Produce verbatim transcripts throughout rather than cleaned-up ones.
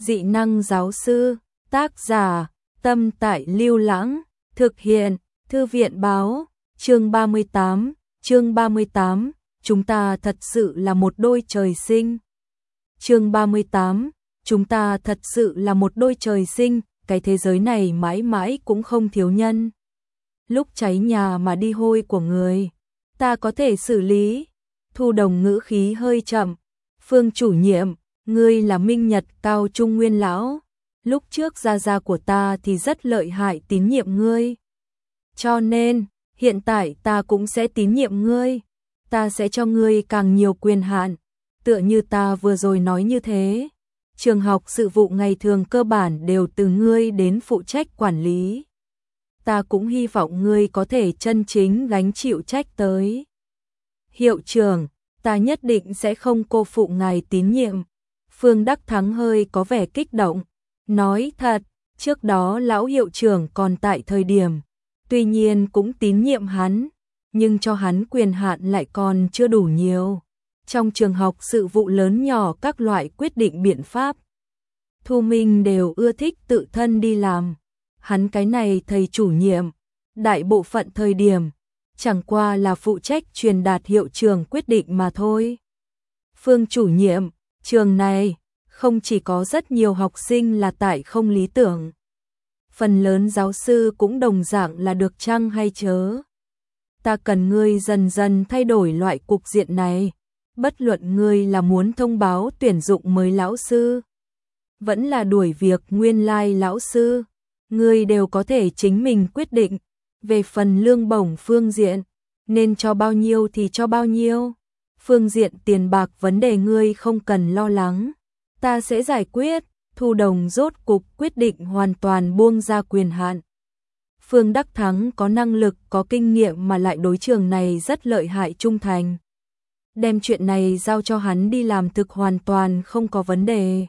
Dị năng giáo sư, tác giả, Tâm Tại Lưu Lãng, thực hiện, Thư viện báo, chương ba mươi tám, chương ba mươi tám, chúng ta thật sự là một đôi trời sinh. Chương ba mươi tám, chúng ta thật sự là một đôi trời sinh, cái thế giới này mãi mãi cũng không thiếu nhân. Lúc cháy nhà mà đi hôi của người, ta có thể xử lý. Thu Đồng ngữ khí hơi chậm, Phương chủ nhiệm, ngươi là Minh Nhật Cao Trung Nguyên lão, lúc trước gia gia của ta thì rất lợi hại tín nhiệm ngươi. Cho nên, hiện tại ta cũng sẽ tín nhiệm ngươi, ta sẽ cho ngươi càng nhiều quyền hạn, tựa như ta vừa rồi nói như thế. Trường học sự vụ ngày thường cơ bản đều từ ngươi đến phụ trách quản lý. Ta cũng hy vọng ngươi có thể chân chính gánh chịu trách tới. Hiệu trưởng, ta nhất định sẽ không cô phụ ngài tín nhiệm. Phương Đắc Thắng hơi có vẻ kích động, nói thật, trước đó lão hiệu trưởng còn tại thời điểm, tuy nhiên cũng tín nhiệm hắn, nhưng cho hắn quyền hạn lại còn chưa đủ nhiều. Trong trường học sự vụ lớn nhỏ các loại quyết định biện pháp, Thu Minh đều ưa thích tự thân đi làm. Hắn cái này thầy chủ nhiệm, đại bộ phận thời điểm, chẳng qua là phụ trách truyền đạt hiệu trưởng quyết định mà thôi. Phương chủ nhiệm, trường này, không chỉ có rất nhiều học sinh là tại không lý tưởng. Phần lớn giáo sư cũng đồng dạng là được chăng hay chớ. Ta cần ngươi dần dần thay đổi loại cục diện này. Bất luận ngươi là muốn thông báo tuyển dụng mới lão sư, vẫn là đuổi việc nguyên lai lão sư, ngươi đều có thể chính mình quyết định. Về phần lương bổng phương diện, nên cho bao nhiêu thì cho bao nhiêu. Phương diện tiền bạc vấn đề ngươi không cần lo lắng, ta sẽ giải quyết. Thu Đồng rốt cục quyết định hoàn toàn buông ra quyền hạn. Phương Đắc Thắng có năng lực, có kinh nghiệm mà lại đối trường này rất lợi hại trung thành. Đem chuyện này giao cho hắn đi làm thực hoàn toàn không có vấn đề.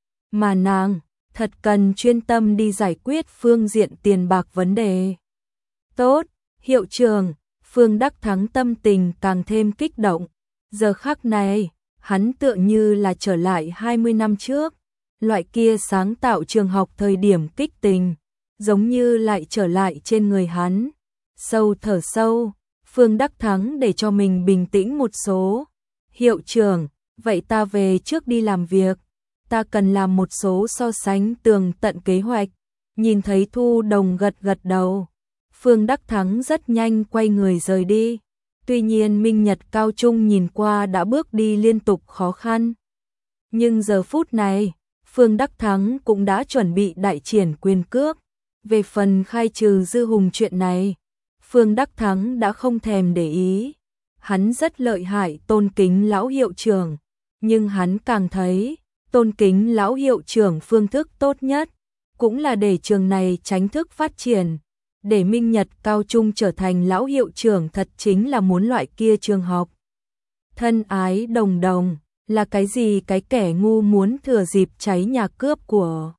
Mà nàng, thật cần chuyên tâm đi giải quyết phương diện tiền bạc vấn đề. Tốt, hiệu trưởng, Phương Đắc Thắng tâm tình càng thêm kích động. Giờ khắc này, hắn tựa như là trở lại hai mươi năm trước. Loại kia sáng tạo trường học thời điểm kích tình, giống như lại trở lại trên người hắn. Sâu thở sâu, Phương Đắc Thắng để cho mình bình tĩnh một số. Hiệu trưởng, vậy ta về trước đi làm việc. Ta cần làm một số so sánh tường tận kế hoạch. Nhìn thấy Thu Đồng gật gật đầu, Phương Đắc Thắng rất nhanh quay người rời đi. Tuy nhiên Minh Nhật Cao Trung nhìn qua đã bước đi liên tục khó khăn. Nhưng giờ phút này, Phương Đắc Thắng cũng đã chuẩn bị đại triển quyền cước. Về phần khai trừ Dư Hùng chuyện này, Phương Đắc Thắng đã không thèm để ý. Hắn rất lợi hại tôn kính lão hiệu trưởng, nhưng hắn càng thấy tôn kính lão hiệu trưởng phương thức tốt nhất cũng là để trường này tránh thức phát triển. Để Minh Nhật Cao Trung trở thành lão hiệu trưởng thật chính là muốn loại kia trường học. Thân ái đồng đồng, là cái gì cái kẻ ngu muốn thừa dịp cháy nhà cướp của.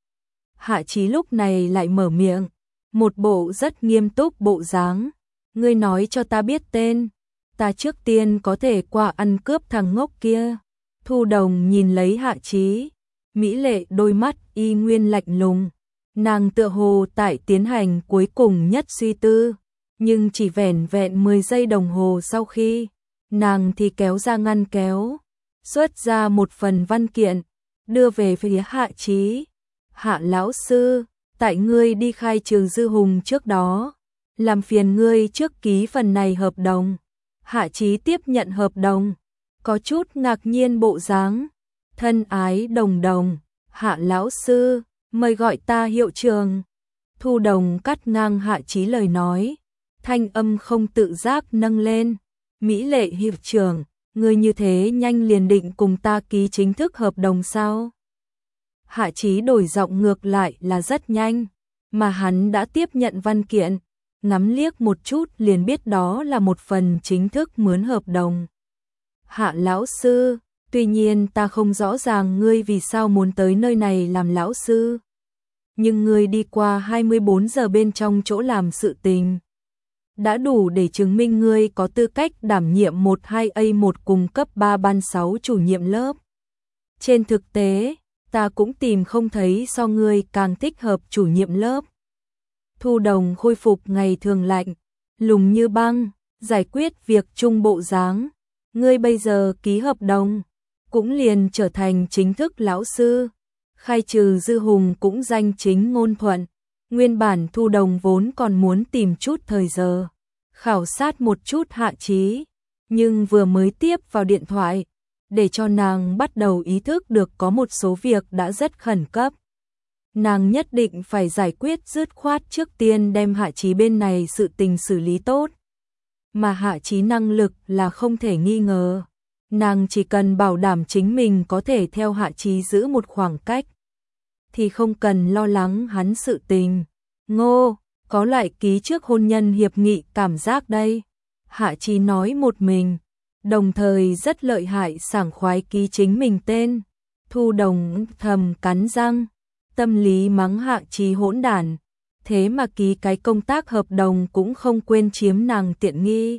Hạ Chí lúc này lại mở miệng, một bộ rất nghiêm túc bộ dáng. Ngươi nói cho ta biết tên, ta trước tiên có thể qua ăn cướp thằng ngốc kia. Thu Đồng nhìn lấy Hạ Chí, mỹ lệ đôi mắt y nguyên lạnh lùng. Nàng tựa hồ tại tiến hành cuối cùng nhất suy tư, nhưng chỉ vẻn vẹn mười giây đồng hồ sau khi, nàng thì kéo ra ngăn kéo, xuất ra một phần văn kiện, đưa về phía Hạ Chí. Hạ lão sư, tại ngươi đi khai trừ Dư Hùng trước đó, làm phiền ngươi trước ký phần này hợp đồng. Hạ Chí tiếp nhận hợp đồng, có chút ngạc nhiên bộ dáng. Thân ái đồng đồng, Hạ lão sư, mời gọi ta hiệu trưởng. Thu Đồng cắt ngang Hạ Chí lời nói, thanh âm không tự giác nâng lên. Mỹ lệ hiệu trưởng, ngươi như thế nhanh liền định cùng ta ký chính thức hợp đồng sao? Hạ Chí đổi giọng ngược lại là rất nhanh, mà hắn đã tiếp nhận văn kiện, ngắm liếc một chút liền biết đó là một phần chính thức mướn hợp đồng. Hạ lão sư, tuy nhiên ta không rõ ràng ngươi vì sao muốn tới nơi này làm lão sư. Nhưng ngươi đi qua hai mươi bốn giờ bên trong chỗ làm sự tình, đã đủ để chứng minh ngươi có tư cách đảm nhiệm một hai A một cùng cấp ba ban sáu chủ nhiệm lớp. Trên thực tế, ta cũng tìm không thấy so ngươi càng thích hợp chủ nhiệm lớp. Thu Đồng khôi phục ngày thường lạnh, lùng như băng, giải quyết việc chung bộ dáng. Ngươi bây giờ ký hợp đồng, cũng liền trở thành chính thức lão sư. Khai trừ Dư Hùng cũng danh chính ngôn thuận. Nguyên bản Thu Đồng vốn còn muốn tìm chút thời giờ, khảo sát một chút Hạ Chí, nhưng vừa mới tiếp vào điện thoại, để cho nàng bắt đầu ý thức được có một số việc đã rất khẩn cấp. Nàng nhất định phải giải quyết dứt khoát trước tiên đem Hạ Chí bên này sự tình xử lý tốt. Mà Hạ Chí năng lực là không thể nghi ngờ. Nàng chỉ cần bảo đảm chính mình có thể theo Hạ Chí giữ một khoảng cách, thì không cần lo lắng hắn sự tình. Ngô, có loại ký trước hôn nhân hiệp nghị cảm giác đây. Hạ Chí nói một mình, đồng thời rất lợi hại sảng khoái ký chính mình tên. Thu Đồng thầm cắn răng, tâm lý mắng Hạ Chí hỗn đản, thế mà ký cái công tác hợp đồng cũng không quên chiếm nàng tiện nghi.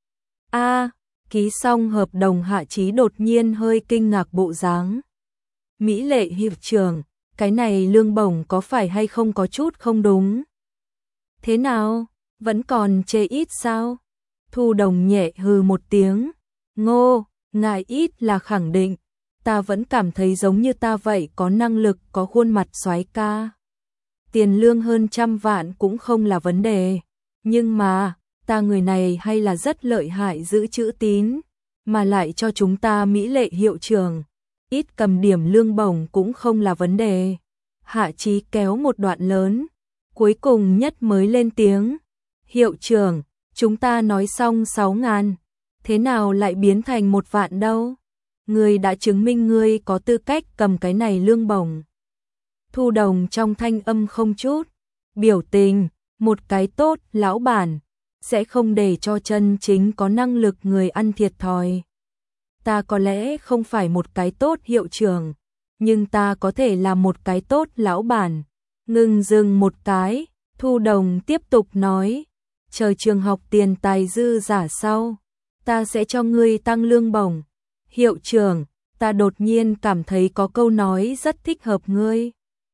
A, ký xong hợp đồng Hạ Chí đột nhiên hơi kinh ngạc bộ dáng. Mỹ Lệ hiệu trưởng, cái này lương bổng có phải hay không có chút không đúng? Thế nào, vẫn còn chê ít sao? Thu Đồng nhẹ hừ một tiếng. Ngô, ngại ít là khẳng định, ta vẫn cảm thấy giống như ta vậy, có năng lực, có khuôn mặt soái ca. Tiền lương hơn trăm vạn cũng không là vấn đề, nhưng mà, ta người này hay là rất lợi hại giữ chữ tín, mà lại cho chúng ta Mỹ Lệ hiệu trưởng, ít cầm điểm lương bổng cũng không là vấn đề. Hạ Chí kéo một đoạn lớn, cuối cùng nhất mới lên tiếng. Hiệu trưởng, chúng ta nói xong sáu ngàn, thế nào lại biến thành một vạn đâu? Ngươi đã chứng minh ngươi có tư cách cầm cái này lương bổng. Thu Đồng trong thanh âm không chút biểu tình, một cái tốt lão bản sẽ không để cho chân chính có năng lực người ăn thiệt thòi. Ta có lẽ không phải một cái tốt hiệu trưởng, nhưng ta có thể là một cái tốt lão bản. Ngừng dừng một cái, Thu Đồng tiếp tục nói, chờ trường học tiền tài dư giả sau, ta sẽ cho ngươi tăng lương bổng. Hiệu trưởng, ta đột nhiên cảm thấy có câu nói rất thích hợp ngươi.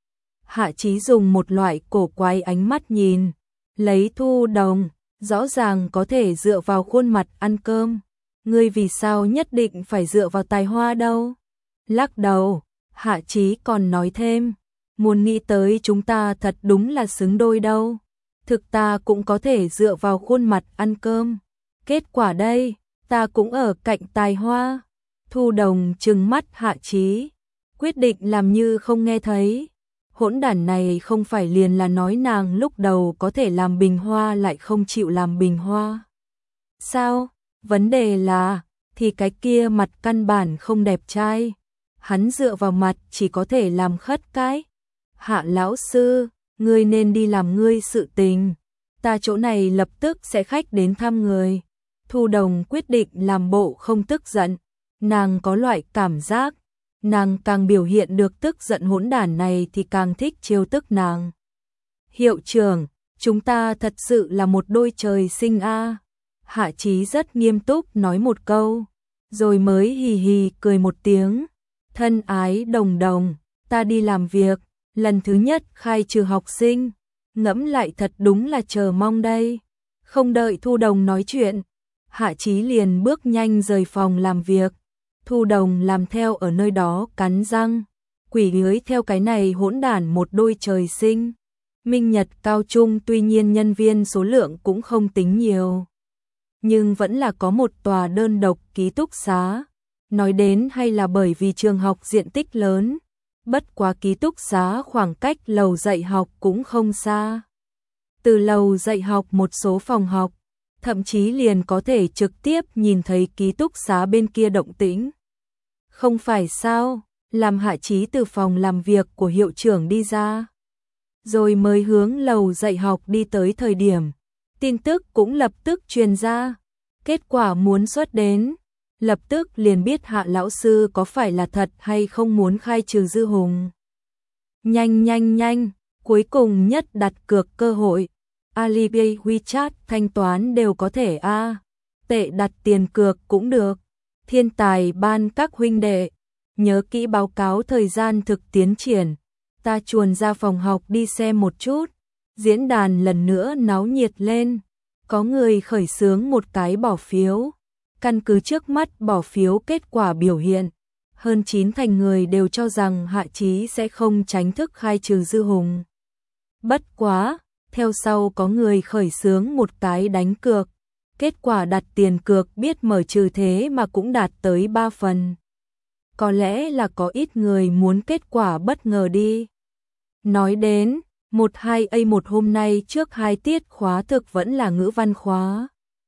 Hạ Chí dùng một loại cổ quái ánh mắt nhìn, lấy Thu Đồng, rõ ràng có thể dựa vào khuôn mặt ăn cơm. Ngươi vì sao nhất định phải dựa vào tài hoa đâu? Lắc đầu, Hạ Chí còn nói thêm, muốn nghĩ tới chúng ta thật đúng là xứng đôi đâu. Thực ta cũng có thể dựa vào khuôn mặt ăn cơm. Kết quả đây, ta cũng ở cạnh tài hoa. Thu Đồng trừng mắt Hạ Chí, quyết định làm như không nghe thấy. Hỗn đản này không phải liền là nói nàng lúc đầu có thể làm bình hoa lại không chịu làm bình hoa. Sao? Vấn đề là, thì cái kia mặt căn bản không đẹp trai. Hắn dựa vào mặt chỉ có thể làm khất cái. Hạ lão sư, ngươi nên đi làm ngươi sự tình. Ta chỗ này lập tức sẽ khách đến thăm người. Thu Đồng quyết định làm bộ không tức giận. Nàng có loại cảm giác, nàng càng biểu hiện được tức giận hỗn đản này thì càng thích trêu tức nàng. Hiệu trưởng, chúng ta thật sự là một đôi trời sinh a. Hạ Chí rất nghiêm túc nói một câu, rồi mới hì hì cười một tiếng. Thân ái Đồng Đồng, ta đi làm việc, lần thứ nhất khai trừ học sinh, ngẫm lại thật đúng là chờ mong đây. Không đợi Thu Đồng nói chuyện, Hạ Chí liền bước nhanh rời phòng làm việc. Thu Đồng làm theo ở nơi đó cắn răng, quỷ lưới theo cái này hỗn đản một đôi trời sinh. Minh Nhật cao trung tuy nhiên nhân viên số lượng cũng không tính nhiều, nhưng vẫn là có một tòa đơn độc ký túc xá. Nói đến hay là bởi vì trường học diện tích lớn, bất quá ký túc xá khoảng cách lầu dạy học cũng không xa. Từ lầu dạy học một số phòng học, thậm chí liền có thể trực tiếp nhìn thấy ký túc xá bên kia động tĩnh. Không phải sao, làm Hạ Chí từ phòng làm việc của hiệu trưởng đi ra, rồi mới hướng lầu dạy học đi tới thời điểm, tin tức cũng lập tức truyền ra. Kết quả muốn xuất đến, lập tức liền biết Hạ lão sư có phải là thật hay không muốn khai trừ Dư Hùng. Nhanh nhanh nhanh, cuối cùng nhất đặt cược cơ hội. Alipay, WeChat thanh toán đều có thể a. À. Tệ đặt tiền cược cũng được. Thiên tài ban các huynh đệ, nhớ kỹ báo cáo thời gian thực tiến triển. Ta chuồn ra phòng học đi xem một chút. Diễn đàn lần nữa náo nhiệt lên. Có người khởi xướng một cái bỏ phiếu. Căn cứ trước mắt bỏ phiếu kết quả biểu hiện, hơn chín thành người đều cho rằng Hạ Chí sẽ không tránh thức khai trừ Dư Hùng. Bất quá, theo sau có người khởi xướng một cái đánh cược. Kết quả đặt tiền cược biết mở trừ thế mà cũng đạt tới ba phần. Có lẽ là có ít người muốn kết quả bất ngờ đi. Nói đến, một hai A một hôm nay trước hai tiết khóa thực vẫn là ngữ văn khóa.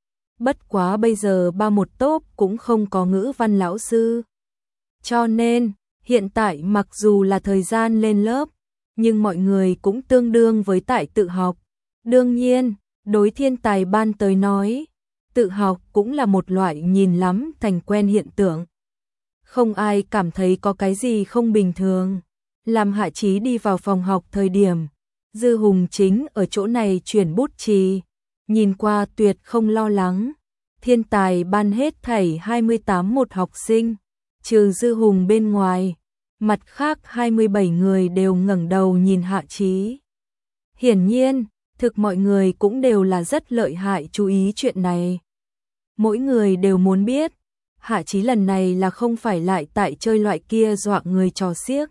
Bất quá bây giờ ba một top cũng không có ngữ văn lão sư. Cho nên, hiện tại mặc dù là thời gian lên lớp, nhưng mọi người cũng tương đương với tại tự học. Đương nhiên, đối thiên tài ban tới nói, tự học cũng là một loại nhìn lắm thành quen hiện tượng. Không ai cảm thấy có cái gì không bình thường. Làm Hạ Chí đi vào phòng học thời điểm, Dư Hùng chính ở chỗ này chuyển bút chì, nhìn qua tuyệt không lo lắng. Thiên tài ban hết thảy hai mươi tám một học sinh, trừ Dư Hùng bên ngoài, mặt khác hai mươi bảy người đều ngẩng đầu nhìn Hạ Chí. Hiển nhiên, thực mọi người cũng đều là rất lợi hại chú ý chuyện này. Mỗi người đều muốn biết, Hạ Chí lần này là không phải lại tại chơi loại kia dọa người trò xiếc.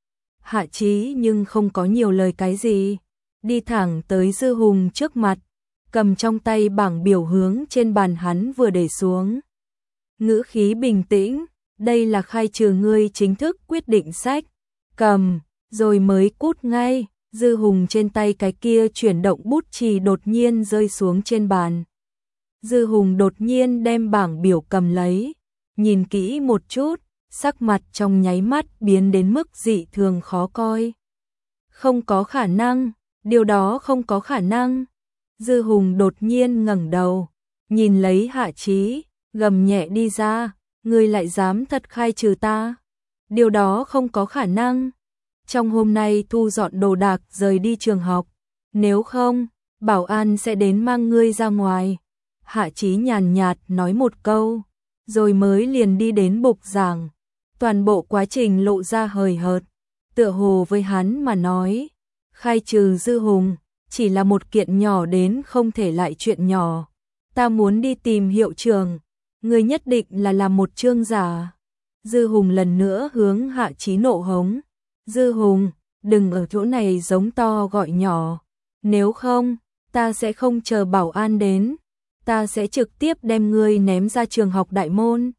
Hạ Chí nhưng không có nhiều lời cái gì, đi thẳng tới Dư Hùng trước mặt, cầm trong tay bảng biểu hướng trên bàn hắn vừa để xuống. Ngữ khí bình tĩnh, đây là khai trừ ngươi chính thức quyết định sách, cầm, rồi mới cút ngay. Dư Hùng trên tay cái kia chuyển động bút chì đột nhiên rơi xuống trên bàn. Dư Hùng đột nhiên đem bảng biểu cầm lấy, nhìn kỹ một chút, sắc mặt trong nháy mắt biến đến mức dị thường khó coi. Không có khả năng, điều đó không có khả năng. Dư Hùng đột nhiên ngẩng đầu, nhìn lấy Hạ Chí, gầm nhẹ đi ra, ngươi lại dám thật khai trừ ta. Điều đó không có khả năng. Trong hôm nay thu dọn đồ đạc rời đi trường học, nếu không, bảo an sẽ đến mang ngươi ra ngoài. Hạ Chí nhàn nhạt nói một câu, rồi mới liền đi đến bục giảng. Toàn bộ quá trình lộ ra hời hợt, tựa hồ với hắn mà nói, khai trừ Dư Hùng chỉ là một kiện nhỏ đến không thể lại chuyện nhỏ. Ta muốn đi tìm hiệu trưởng, ngươi nhất định là làm một chương giả. Dư Hùng lần nữa hướng Hạ Chí nộ hống. Dư Hùng, đừng ở chỗ này giống to gọi nhỏ, nếu không, ta sẽ không chờ bảo an đến, ta sẽ trực tiếp đem ngươi ném ra trường học đại môn.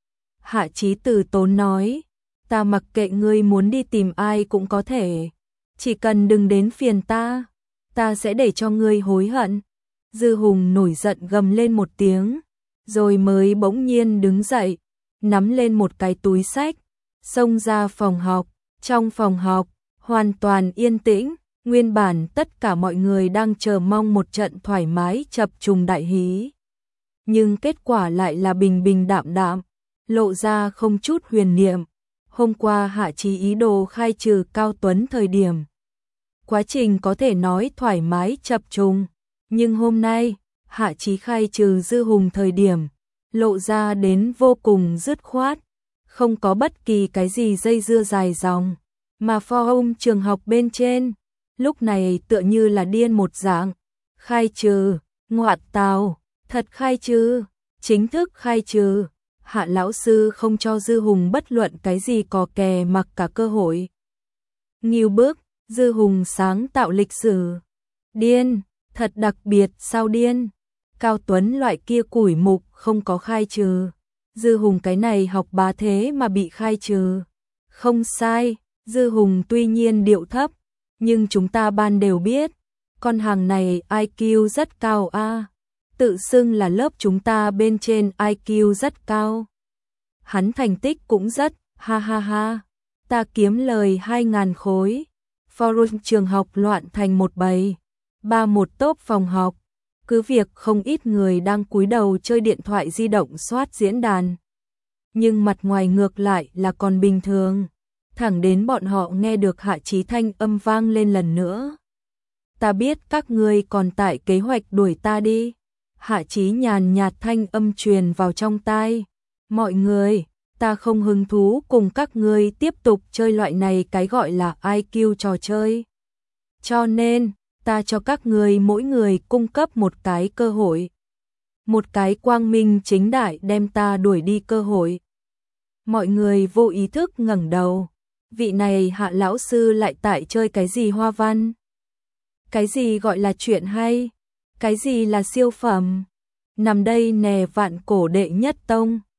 Hạ Chí từ tốn nói, ta mặc kệ ngươi muốn đi tìm ai cũng có thể, chỉ cần đừng đến phiền ta, ta sẽ để cho ngươi hối hận. Dư Hùng nổi giận gầm lên một tiếng, rồi mới bỗng nhiên đứng dậy, nắm lên một cái túi sách, xông ra phòng học. Trong phòng học, hoàn toàn yên tĩnh, nguyên bản tất cả mọi người đang chờ mong một trận thoải mái chập trùng đại hí. Nhưng kết quả lại là bình bình đạm đạm, lộ ra không chút huyền niệm. Hôm qua Hạ Chí ý đồ khai trừ Cao Tuấn thời điểm. Quá trình có thể nói thoải mái chập trùng, nhưng hôm nay, Hạ Chí khai trừ Dư Hùng thời điểm, lộ ra đến vô cùng dứt khoát. Không có bất kỳ cái gì dây dưa dài dòng, mà forum trường học bên trên, lúc này tựa như là điên một dạng. Khai trừ, ngoại tào, thật khai trừ, chính thức khai trừ. Hạ lão sư không cho Dư Hùng bất luận cái gì cò kè mặc cả cơ hội. Nghiêu bước, Dư Hùng sáng tạo lịch sử. Điên, thật đặc biệt sao điên. Cao Tuấn loại kia củi mục không có khai trừ. Dư Hùng cái này học bá thế mà bị khai trừ. Không sai, Dư Hùng tuy nhiên điệu thấp, nhưng chúng ta ban đều biết, con hàng này i kiu rất cao a, à. Tự xưng là lớp chúng ta bên trên i kiu rất cao. Hắn thành tích cũng rất, ha ha ha, ta kiếm lời hai ngàn khối. Forum trường học loạn thành một bầy, ba một top phòng học. Cứ việc không ít người đang cúi đầu chơi điện thoại di động soát diễn đàn. Nhưng mặt ngoài ngược lại là còn bình thường. Thẳng đến bọn họ nghe được Hạ Chí thanh âm vang lên lần nữa. Ta biết các ngươi còn tại kế hoạch đuổi ta đi. Hạ Chí nhàn nhạt thanh âm truyền vào trong tai. Mọi người, ta không hứng thú cùng các ngươi tiếp tục chơi loại này cái gọi là i kiu trò chơi. Cho nên, ta cho các ngươi mỗi người cung cấp một cái cơ hội. Một cái quang minh chính đại đem ta đuổi đi cơ hội. Mọi người vô ý thức ngẩng đầu. Vị này Hạ lão sư lại tại chơi cái gì hoa văn? Cái gì gọi là chuyện hay? Cái gì là siêu phẩm? Nằm đây nè vạn cổ đệ nhất tông.